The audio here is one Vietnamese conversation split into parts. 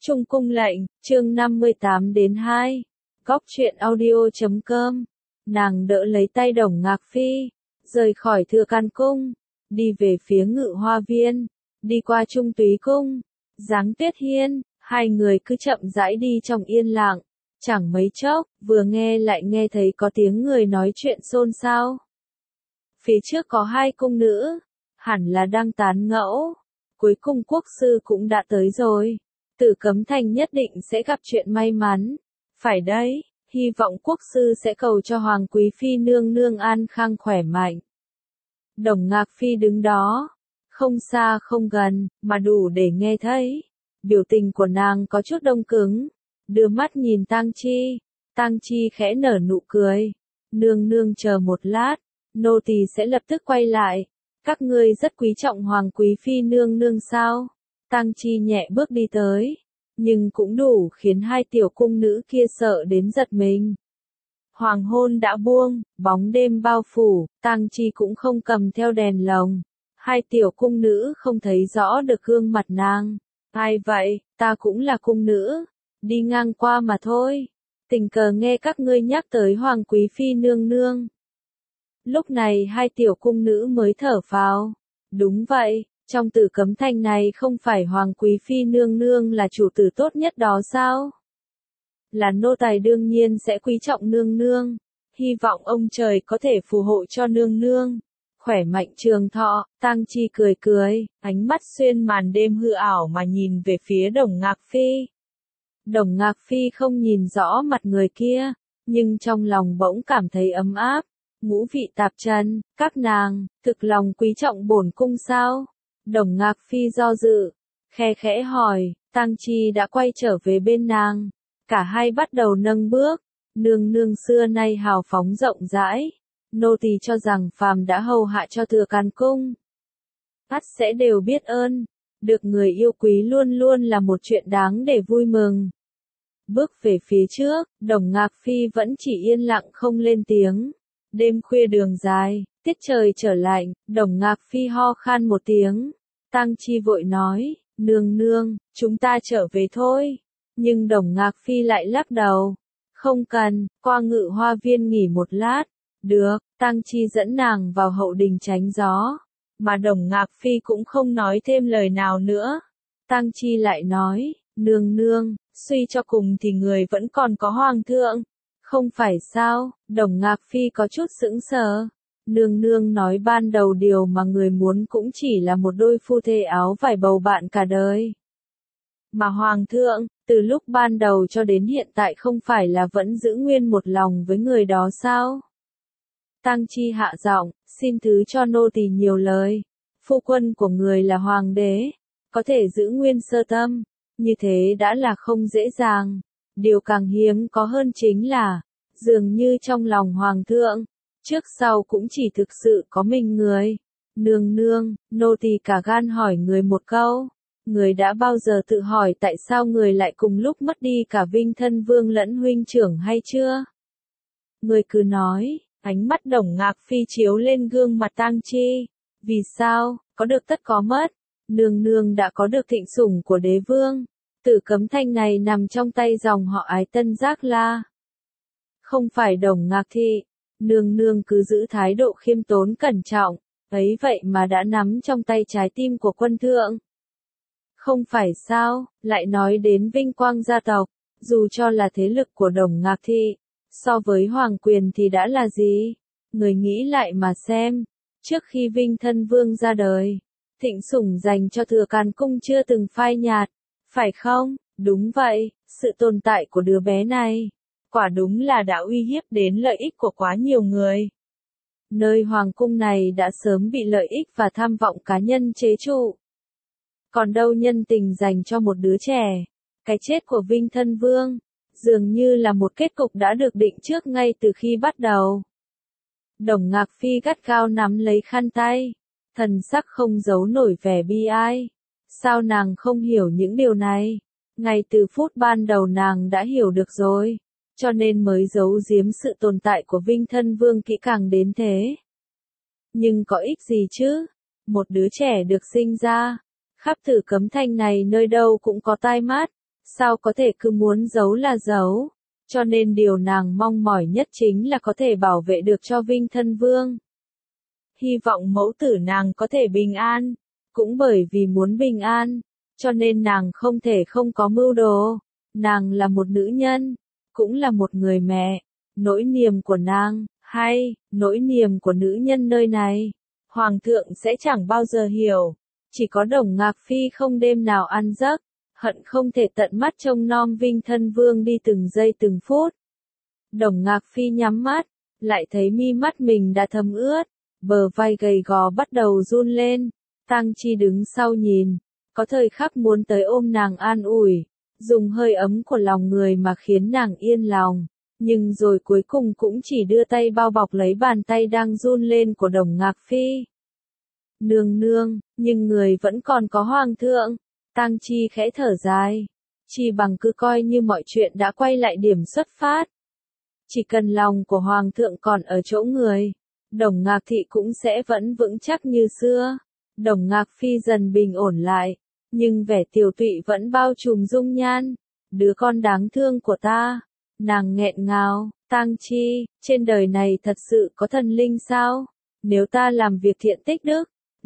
Trung cung lệnh, chương 58-2. Góc truyện audio.com. Nàng đỡ lấy tay Đồng Ngạc Phi, rời khỏi Thừa Can Cung, đi về phía Ngự Hoa Viên, đi qua Trung Túy Cung, Giáng Tuyết Hiên, hai người cứ chậm rãi đi trong yên lặng. Chẳng mấy chốc, vừa nghe lại nghe thấy có tiếng người nói chuyện xôn xao. Phía trước có hai cung nữ, hẳn là đang tán gẫu. Cuối cùng quốc sư cũng đã tới rồi. Tử Cấm Thành nhất định sẽ gặp chuyện may mắn. Phải đấy, hy vọng quốc sư sẽ cầu cho Hoàng Quý Phi nương nương an khang khỏe mạnh. Đồng Ngạc Phi đứng đó, không xa không gần, mà đủ để nghe thấy. Biểu tình của nàng có chút đông cứng, đưa mắt nhìn Tang Chi. Tang Chi khẽ nở nụ cười. Nương nương chờ một lát, nô tỳ sẽ lập tức quay lại. Các ngươi rất quý trọng Hoàng Quý Phi nương nương sao? Tang Chi nhẹ bước đi tới, nhưng cũng đủ khiến hai tiểu cung nữ kia sợ đến giật mình. Hoàng hôn đã buông, bóng đêm bao phủ, Tang Chi cũng không cầm theo đèn lồng. Hai tiểu cung nữ không thấy rõ được gương mặt nàng. Ai vậy, ta cũng là cung nữ, đi ngang qua mà thôi. Tình cờ nghe các ngươi nhắc tới Hoàng Quý Phi nương nương. Lúc này hai tiểu cung nữ mới thở phào. Đúng vậy, trong Tử Cấm Thành này không phải Hoàng Quý Phi nương nương là chủ tử tốt nhất đó sao? Là nô tài đương nhiên sẽ quý trọng nương nương. Hy vọng ông trời có thể phù hộ cho nương nương. Khỏe mạnh trường thọ, Tang Chi cười cười, ánh mắt xuyên màn đêm hư ảo mà nhìn về phía Đồng Ngạc Phi. Đồng Ngạc Phi không nhìn rõ mặt người kia, nhưng trong lòng bỗng cảm thấy ấm áp. Ngũ vị tạp trần, các nàng, thực lòng quý trọng bổn cung sao? Đồng Ngạc Phi do dự, khe khẽ hỏi, Tang Chi đã quay trở về bên nàng. Cả hai bắt đầu nâng bước, nương nương xưa nay hào phóng rộng rãi. Nô tỳ cho rằng phàm đã hầu hạ cho Thừa Can Cung, ắt sẽ đều biết ơn. Được người yêu quý luôn luôn là một chuyện đáng để vui mừng. Bước về phía trước, Đồng Ngạc Phi vẫn chỉ yên lặng không lên tiếng. Đêm khuya đường dài, tiết trời trở lạnh, Đồng Ngạc Phi ho khan một tiếng. Tang Chi vội nói, nương nương, chúng ta trở về thôi. Nhưng Đồng Ngạc Phi lại lắc đầu. Không cần, qua Ngự Hoa Viên nghỉ một lát. Được, Tang Chi dẫn nàng vào hậu đình tránh gió. Mà Đồng Ngạc Phi cũng không nói thêm lời nào nữa. Tang Chi lại nói, nương nương, suy cho cùng thì người vẫn còn có hoàng thượng. Không phải sao? Đồng Ngạc Phi có chút sững sờ. Nương nương nói ban đầu điều mà người muốn cũng chỉ là một đôi phu thê áo vải bầu bạn cả đời. Mà hoàng thượng, từ lúc ban đầu cho đến hiện tại không phải là vẫn giữ nguyên một lòng với người đó sao? Tang Chi hạ giọng, xin thứ cho nô tỳ nhiều lời. Phu quân của người là hoàng đế, có thể giữ nguyên sơ tâm, như thế đã là không dễ dàng. Điều càng hiếm có hơn chính là, dường như trong lòng hoàng thượng, trước sau cũng chỉ thực sự có mình người. Nương nương, nô tỳ cả gan hỏi người một câu. Người đã bao giờ tự hỏi tại sao người lại cùng lúc mất đi cả Vinh Thân Vương lẫn huynh trưởng hay chưa? Người cứ nói. Ánh mắt Đồng Ngạc Phi chiếu lên gương mặt Tang Chi. Vì sao, có được tất có mất. Nương nương đã có được thịnh sủng của đế vương. Tử Cấm Thành này nằm trong tay dòng họ Ái Tân Giác La. Không phải Đồng Ngạc Thị. Nương nương cứ giữ thái độ khiêm tốn cẩn trọng. Ấy vậy mà đã nắm trong tay trái tim của quân thượng. Không phải sao, lại nói đến vinh quang gia tộc. Dù cho là thế lực của Đồng Ngạc Thị, so với hoàng quyền thì đã là gì? Người nghĩ lại mà xem. Trước khi Vinh Thân Vương ra đời, thịnh sủng dành cho Thừa Can Cung chưa từng phai nhạt. Phải không? Đúng vậy, sự tồn tại của đứa bé này, quả đúng là đã uy hiếp đến lợi ích của quá nhiều người. Nơi hoàng cung này đã sớm bị lợi ích và tham vọng cá nhân chế trụ. Còn đâu nhân tình dành cho một đứa trẻ. Cái chết của Vinh Thân Vương, dường như là một kết cục đã được định trước ngay từ khi bắt đầu. Đồng Ngạc Phi gắt gao nắm lấy khăn tay, thần sắc không giấu nổi vẻ bi ai. Sao nàng không hiểu những điều này? Ngay từ phút ban đầu nàng đã hiểu được rồi, cho nên mới giấu giếm sự tồn tại của Vinh Thân Vương kỹ càng đến thế. Nhưng có ích gì chứ? Một đứa trẻ được sinh ra, khắp Tử Cấm Thành này nơi đâu cũng có tai mắt, sao có thể cứ muốn giấu là giấu, cho nên điều nàng mong mỏi nhất chính là có thể bảo vệ được cho Vinh Thân Vương. Hy vọng mẫu tử nàng có thể bình an, cũng bởi vì muốn bình an, cho nên nàng không thể không có mưu đồ. Nàng là một nữ nhân, cũng là một người mẹ, nỗi niềm của nàng, hay, nỗi niềm của nữ nhân nơi này, Hoàng thượng sẽ chẳng bao giờ hiểu. Chỉ có Đồng Ngạc Phi không đêm nào ăn giấc, hận không thể tận mắt trông nom Vinh Thân Vương đi từng giây từng phút. Đồng Ngạc Phi nhắm mắt, lại thấy mi mắt mình đã thấm ướt, bờ vai gầy gò bắt đầu run lên. Tang Chi đứng sau nhìn, có thời khắc muốn tới ôm nàng an ủi, dùng hơi ấm của lòng người mà khiến nàng yên lòng, nhưng rồi cuối cùng cũng chỉ đưa tay bao bọc lấy bàn tay đang run lên của Đồng Ngạc Phi. Nương nương, nhưng người vẫn còn có hoàng thượng. Tang Chi khẽ thở dài, chi bằng cứ coi như mọi chuyện đã quay lại điểm xuất phát. Chỉ cần lòng của hoàng thượng còn ở chỗ người, Đồng Ngạc Thị cũng sẽ vẫn vững chắc như xưa. Đồng Ngạc Phi dần bình ổn lại, nhưng vẻ tiều tụy vẫn bao trùm dung nhan. Đứa con đáng thương của ta, nàng nghẹn ngào. Tang Chi, trên đời này thật sự có thần linh sao? Nếu ta làm việc thiện tích đức,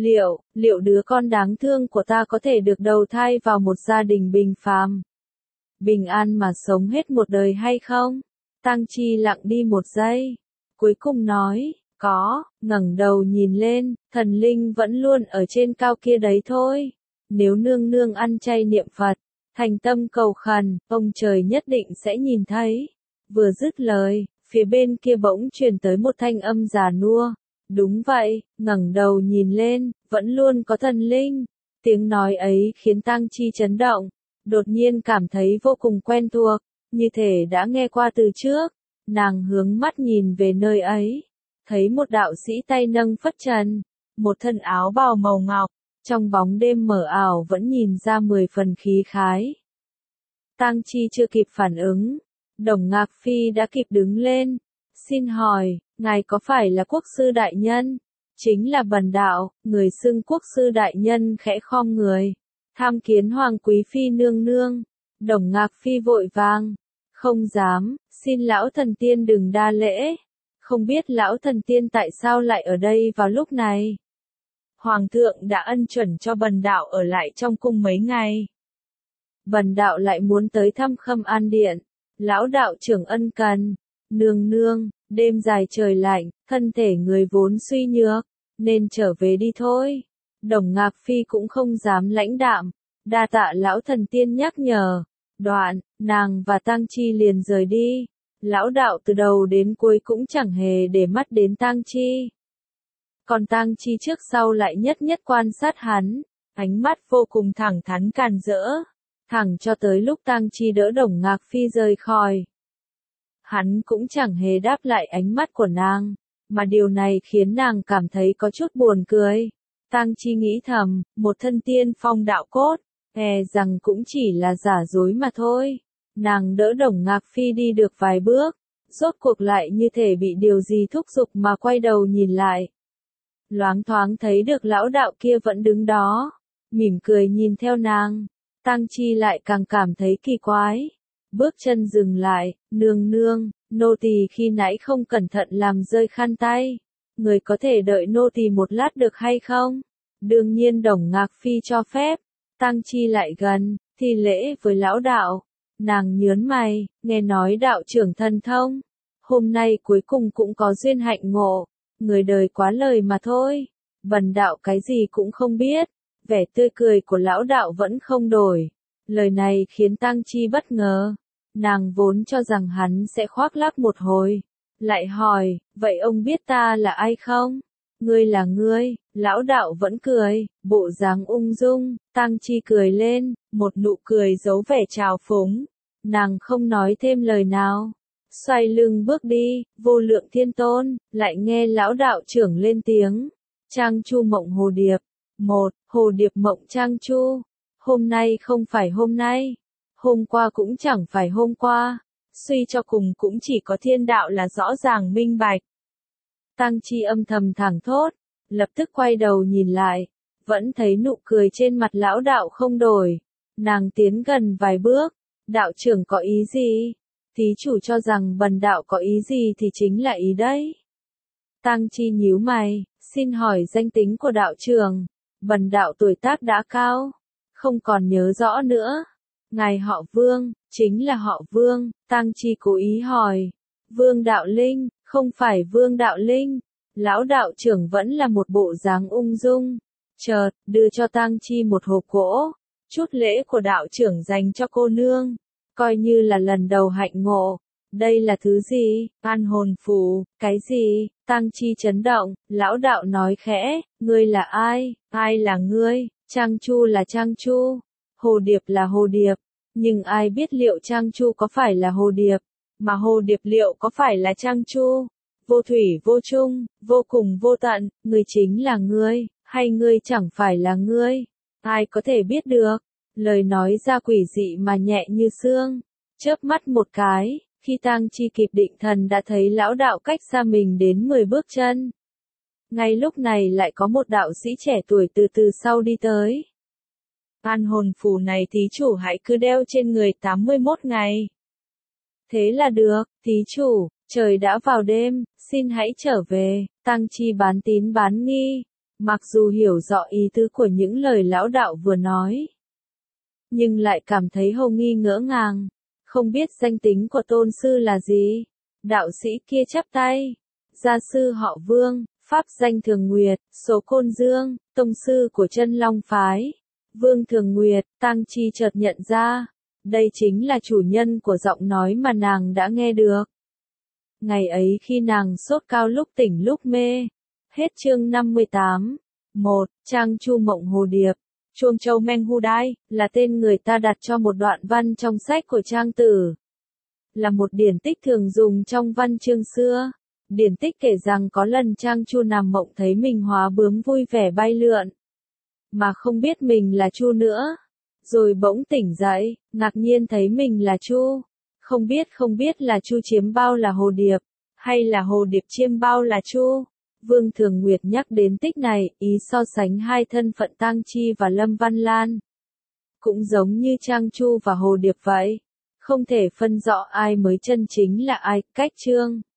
liệu đứa con đáng thương của ta có thể được đầu thai vào một gia đình bình phàm, bình an mà sống hết một đời hay không? Tang Chi lặng đi một giây, cuối cùng nói, có. Ngẩng đầu nhìn lên, thần linh vẫn luôn ở trên cao kia đấy thôi. Nếu nương nương ăn chay niệm Phật, thành tâm cầu khẩn, ông trời nhất định sẽ nhìn thấy. Vừa dứt lời, phía bên kia bỗng truyền tới một thanh âm già nua. Đúng vậy, ngẩng đầu nhìn lên, vẫn luôn có thần linh. Tiếng nói ấy khiến Tang Chi chấn động, đột nhiên cảm thấy vô cùng quen thuộc, như thể đã nghe qua từ trước. Nàng hướng mắt nhìn về nơi ấy, thấy một đạo sĩ tay nâng phất trần, một thân áo bào màu ngọc, trong bóng đêm mờ ảo vẫn nhìn ra 10 phần khí khái. Tang Chi chưa kịp phản ứng, Đồng Ngạc Phi đã kịp đứng lên. Xin hỏi, ngài có phải là quốc sư đại nhân? Chính là bần đạo. Người xưng quốc sư đại nhân khẽ khom người, tham kiến hoàng quý phi nương nương. Đồng Ngạc Phi vội vàng, không dám, xin lão thần tiên đừng đa lễ. Không biết lão thần tiên tại sao lại ở đây vào lúc này? Hoàng thượng đã ân chuẩn cho bần đạo ở lại trong cung mấy ngày. Bần đạo lại muốn tới thăm Khâm An Điện. Lão đạo trưởng ân cần. Nương nương, đêm dài trời lạnh, thân thể người vốn suy nhược, nên trở về đi thôi. Đồng Ngạc Phi cũng không dám lãnh đạm, đa tạ lão thần tiên nhắc nhở. Đoạn, nàng và Tang Chi liền rời đi. Lão đạo từ đầu đến cuối cũng chẳng hề để mắt đến Tang Chi. Còn Tang Chi trước sau lại nhất nhất quan sát hắn, ánh mắt vô cùng thẳng thắn càn rỡ, thẳng cho tới lúc Tang Chi đỡ Đồng Ngạc Phi rời khỏi. Hắn cũng chẳng hề đáp lại ánh mắt của nàng, mà điều này khiến nàng cảm thấy có chút buồn cười. Tang Chi nghĩ thầm, một thân tiên phong đạo cốt, rằng cũng chỉ là giả dối mà thôi. Nàng đỡ Đồng Ngạc Phi đi được vài bước, rốt cuộc lại như thể bị điều gì thúc giục mà quay đầu nhìn lại. Loáng thoáng thấy được lão đạo kia vẫn đứng đó, mỉm cười nhìn theo nàng. Tang Chi lại càng cảm thấy kỳ quái. Bước chân dừng lại, nương nương, nô tỳ khi nãy không cẩn thận làm rơi khăn tay. Người có thể đợi nô tỳ một lát được hay không? Đương nhiên Đồng Ngạc Phi cho phép. Tang Chi lại gần, thi lễ với lão đạo. Nàng nhớn mày, nghe nói đạo trưởng thần thông. Hôm nay cuối cùng cũng có duyên hạnh ngộ. Người đời quá lời mà thôi. Bần đạo cái gì cũng không biết. Vẻ tươi cười của lão đạo vẫn không đổi. Lời này khiến Tang Chi bất ngờ. Nàng vốn cho rằng hắn sẽ khoác lác một hồi. Lại hỏi, vậy ông biết ta là ai không? Ngươi là ngươi. Lão đạo vẫn cười, bộ dáng ung dung. Tang Chi cười lên, một nụ cười giấu vẻ trào phúng. Nàng không nói thêm lời nào. Xoay lưng bước đi, Vô Lượng Thiên Tôn, lại nghe lão đạo trưởng lên tiếng. Trang Chu mộng hồ điệp. Hồ điệp mộng Trang Chu. Hôm nay không phải hôm nay. Hôm qua cũng chẳng phải hôm qua. Suy cho cùng cũng chỉ có thiên đạo là rõ ràng minh bạch. Tang Chi âm thầm thẳng thốt, lập tức quay đầu nhìn lại. Vẫn thấy nụ cười trên mặt lão đạo không đổi. Nàng tiến gần vài bước, Đạo trưởng có ý gì? Thí chủ cho rằng bần đạo có ý gì thì chính là ý đấy. Tang Chi nhíu mày, xin hỏi danh tính của đạo trưởng. Bần đạo tuổi tác đã cao, không còn nhớ rõ nữa. Ngài họ Vương, chính là họ Vương, Tang Chi cố ý hỏi. Vương Đạo Linh, không phải Vương Đạo Linh. Lão đạo trưởng vẫn là một bộ dáng ung dung. Chợt, đưa cho Tang Chi một hộp gỗ. Chút lễ của đạo trưởng dành cho cô nương. Coi như là lần đầu hạnh ngộ. Đây là thứ gì? An hồn phù, cái gì? Tang Chi chấn động, lão đạo nói khẽ, ngươi là ai? Ai là ngươi? Trang Chu là Trang Chu. Hồ Điệp là Hồ Điệp. Nhưng ai biết liệu Trang Chu có phải là Hồ Điệp? Mà Hồ Điệp liệu có phải là Trang Chu? Vô thủy vô chung, vô cùng vô tận, ngươi chính là ngươi, hay ngươi chẳng phải là ngươi? Ai có thể biết được? Lời nói ra quỷ dị mà nhẹ như sương. Chớp mắt một cái, khi Tang Chi kịp định thần đã thấy lão đạo cách xa mình đến 10 bước chân. Ngay lúc này lại có một đạo sĩ trẻ tuổi từ từ sau đi tới. An hồn phù này thí chủ hãy cứ đeo trên người 81 ngày. Thế là được, thí chủ, trời đã vào đêm, xin hãy trở về. Tang Chi bán tín bán nghi, mặc dù hiểu rõ ý tứ của những lời lão đạo vừa nói, nhưng lại cảm thấy hồ nghi ngỡ ngàng, không biết danh tính của tôn sư là gì. Đạo sĩ kia chắp tay, gia sư họ Vương, pháp danh Thường Nguyệt, số Côn Dương, tông sư của Chân Long phái. Vương Thường Nguyệt, Tang Chi chợt nhận ra, đây chính là chủ nhân của giọng nói mà nàng đã nghe được. Ngày ấy khi nàng sốt cao lúc tỉnh lúc mê. Hết chương 58. 1. Trang Chu Mộng Hồ Điệp. Chuông Châu Meng Hu Đai, là tên người ta đặt cho một đoạn văn trong sách của Trang Tử. Là một điển tích thường dùng trong văn chương xưa. Điển tích kể rằng có lần Trang Chu nằm mộng thấy mình hóa bướm vui vẻ bay lượn, mà không biết mình là Chu nữa. Rồi bỗng tỉnh dậy, ngạc nhiên thấy mình là Chu. Không biết là Chu chiếm bao là Hồ Điệp, hay là Hồ Điệp chiêm bao là Chu. Vương Thường Nguyệt nhắc đến tích này, ý so sánh hai thân phận Tang Chi và Lâm Văn Lan. Cũng giống như Trang Chu và Hồ Điệp vậy. Không thể phân rõ ai mới chân chính là ai. Cách chương